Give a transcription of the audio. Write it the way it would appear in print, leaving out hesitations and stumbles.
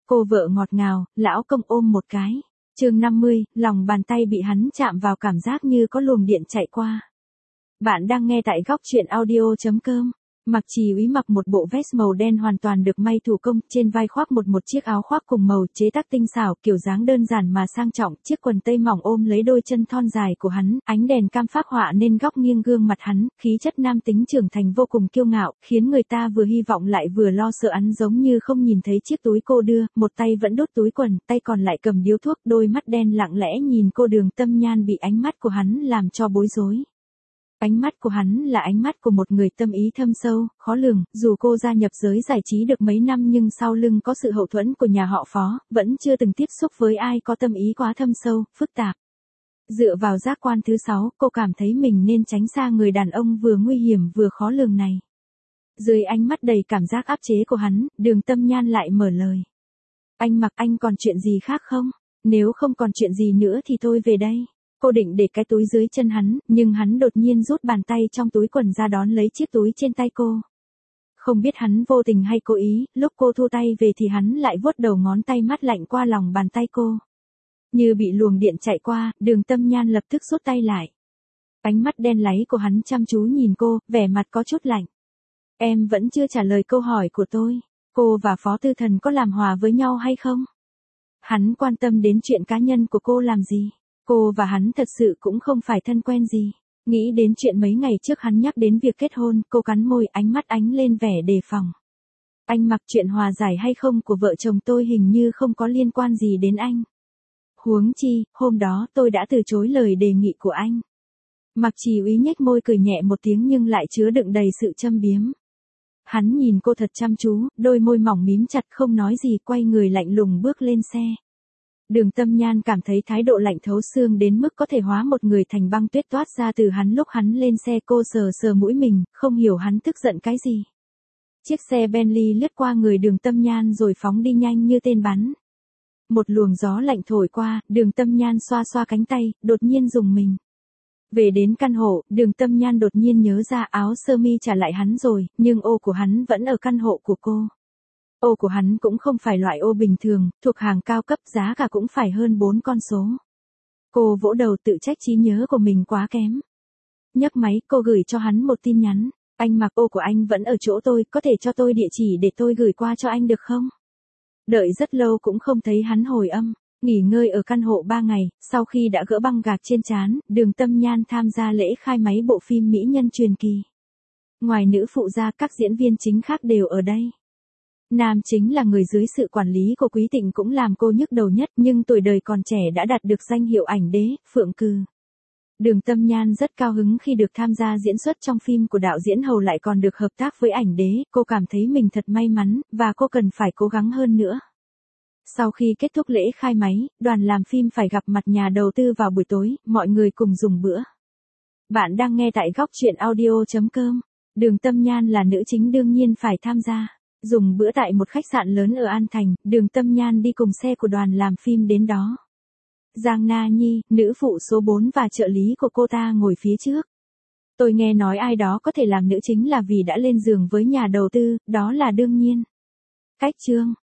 Cô vợ ngọt ngào, lão công ôm một cái. Chương 50, lòng bàn tay bị hắn chạm vào cảm giác như có luồng điện chạy qua. Bạn đang nghe tại góc truyện audio.com. Mạc Trì Úy mặc một bộ vest màu đen hoàn toàn được may thủ công, trên vai khoác một chiếc áo khoác cùng màu chế tác tinh xảo, kiểu dáng đơn giản mà sang trọng, chiếc quần tây mỏng ôm lấy đôi chân thon dài của hắn, ánh đèn cam phác họa nên góc nghiêng gương mặt hắn, khí chất nam tính trưởng thành vô cùng kiêu ngạo, khiến người ta vừa hy vọng lại vừa lo sợ. Hắn giống như không nhìn thấy chiếc túi cô đưa, một tay vẫn đút túi quần, tay còn lại cầm điếu thuốc, đôi mắt đen lặng lẽ nhìn cô. Đường Tâm Nhan bị ánh mắt của hắn làm cho bối rối. Ánh mắt của hắn là ánh mắt của một người tâm ý thâm sâu, khó lường, dù cô gia nhập giới giải trí được mấy năm nhưng sau lưng có sự hậu thuẫn của nhà họ Phó, vẫn chưa từng tiếp xúc với ai có tâm ý quá thâm sâu, phức tạp. Dựa vào giác quan thứ 6, cô cảm thấy mình nên tránh xa người đàn ông vừa nguy hiểm vừa khó lường này. Dưới ánh mắt đầy cảm giác áp chế của hắn, Đường Tâm Nhan lại mở lời. Anh Mặc, anh còn chuyện gì khác không? Nếu không còn chuyện gì nữa thì tôi về đây. Cô định để cái túi dưới chân hắn, nhưng hắn đột nhiên rút bàn tay trong túi quần ra đón lấy chiếc túi trên tay cô. Không biết hắn vô tình hay cố ý, lúc cô thu tay về thì hắn lại vuốt đầu ngón tay mát lạnh qua lòng bàn tay cô. Như bị luồng điện chạy qua, Đường Tâm Nhan lập tức rút tay lại. Ánh mắt đen láy của hắn chăm chú nhìn cô, vẻ mặt có chút lạnh. Em vẫn chưa trả lời câu hỏi của tôi. Cô và Phó Tư Thần có làm hòa với nhau hay không? Hắn quan tâm đến chuyện cá nhân của cô làm gì? Cô và hắn thật sự cũng không phải thân quen gì. Nghĩ đến chuyện mấy ngày trước hắn nhắc đến việc kết hôn, cô cắn môi, ánh mắt ánh lên vẻ đề phòng. Anh Mặc, chuyện hòa giải hay không của vợ chồng tôi hình như không có liên quan gì đến anh. Huống chi, hôm đó tôi đã từ chối lời đề nghị của anh. Mạc Trì Úy nhếch môi cười nhẹ một tiếng nhưng lại chứa đựng đầy sự châm biếm. Hắn nhìn cô thật chăm chú, đôi môi mỏng mím chặt không nói gì, quay người lạnh lùng bước lên xe. Đường Tâm Nhan cảm thấy thái độ lạnh thấu xương đến mức có thể hóa một người thành băng tuyết toát ra từ hắn lúc hắn lên xe. Cô sờ sờ mũi mình, không hiểu hắn tức giận cái gì. Chiếc xe Bentley lướt qua người Đường Tâm Nhan rồi phóng đi nhanh như tên bắn. Một luồng gió lạnh thổi qua, Đường Tâm Nhan xoa xoa cánh tay, đột nhiên rùng mình. Về đến căn hộ, Đường Tâm Nhan đột nhiên nhớ ra áo sơ mi trả lại hắn rồi, nhưng ô của hắn vẫn ở căn hộ của cô. Ô của hắn cũng không phải loại ô bình thường, thuộc hàng cao cấp, giá cả cũng phải hơn 4 con số. Cô vỗ đầu tự trách trí nhớ của mình quá kém. Nhấc máy, cô gửi cho hắn một tin nhắn. Anh Mặc, ô của anh vẫn ở chỗ tôi, có thể cho tôi địa chỉ để tôi gửi qua cho anh được không? Đợi rất lâu cũng không thấy hắn hồi âm. Nghỉ ngơi ở căn hộ 3 ngày, sau khi đã gỡ băng gạc trên trán, Đường Tâm Nhan tham gia lễ khai máy bộ phim Mỹ Nhân Truyền Kỳ. Ngoài nữ phụ ra, các diễn viên chính khác đều ở đây. Nam chính là người dưới sự quản lý của Quý Tịnh cũng làm cô nhức đầu nhất, nhưng tuổi đời còn trẻ đã đạt được danh hiệu ảnh đế, Phượng Cừ. Đường Tâm Nhan rất cao hứng khi được tham gia diễn xuất trong phim của đạo diễn Hầu lại còn được hợp tác với ảnh đế, cô cảm thấy mình thật may mắn, và cô cần phải cố gắng hơn nữa. Sau khi kết thúc lễ khai máy, đoàn làm phim phải gặp mặt nhà đầu tư vào buổi tối, mọi người cùng dùng bữa. Bạn đang nghe tại góc truyện audio.com. Đường Tâm Nhan là nữ chính đương nhiên phải tham gia. Dùng bữa tại một khách sạn lớn ở An Thành, Đường Tâm Nhan đi cùng xe của đoàn làm phim đến đó. Giang Na Nhi, nữ phụ số 4 và trợ lý của cô ta ngồi phía trước. Tôi nghe nói ai đó có thể làm nữ chính là vì đã lên giường với nhà đầu tư, đó là đương nhiên. Cách chương.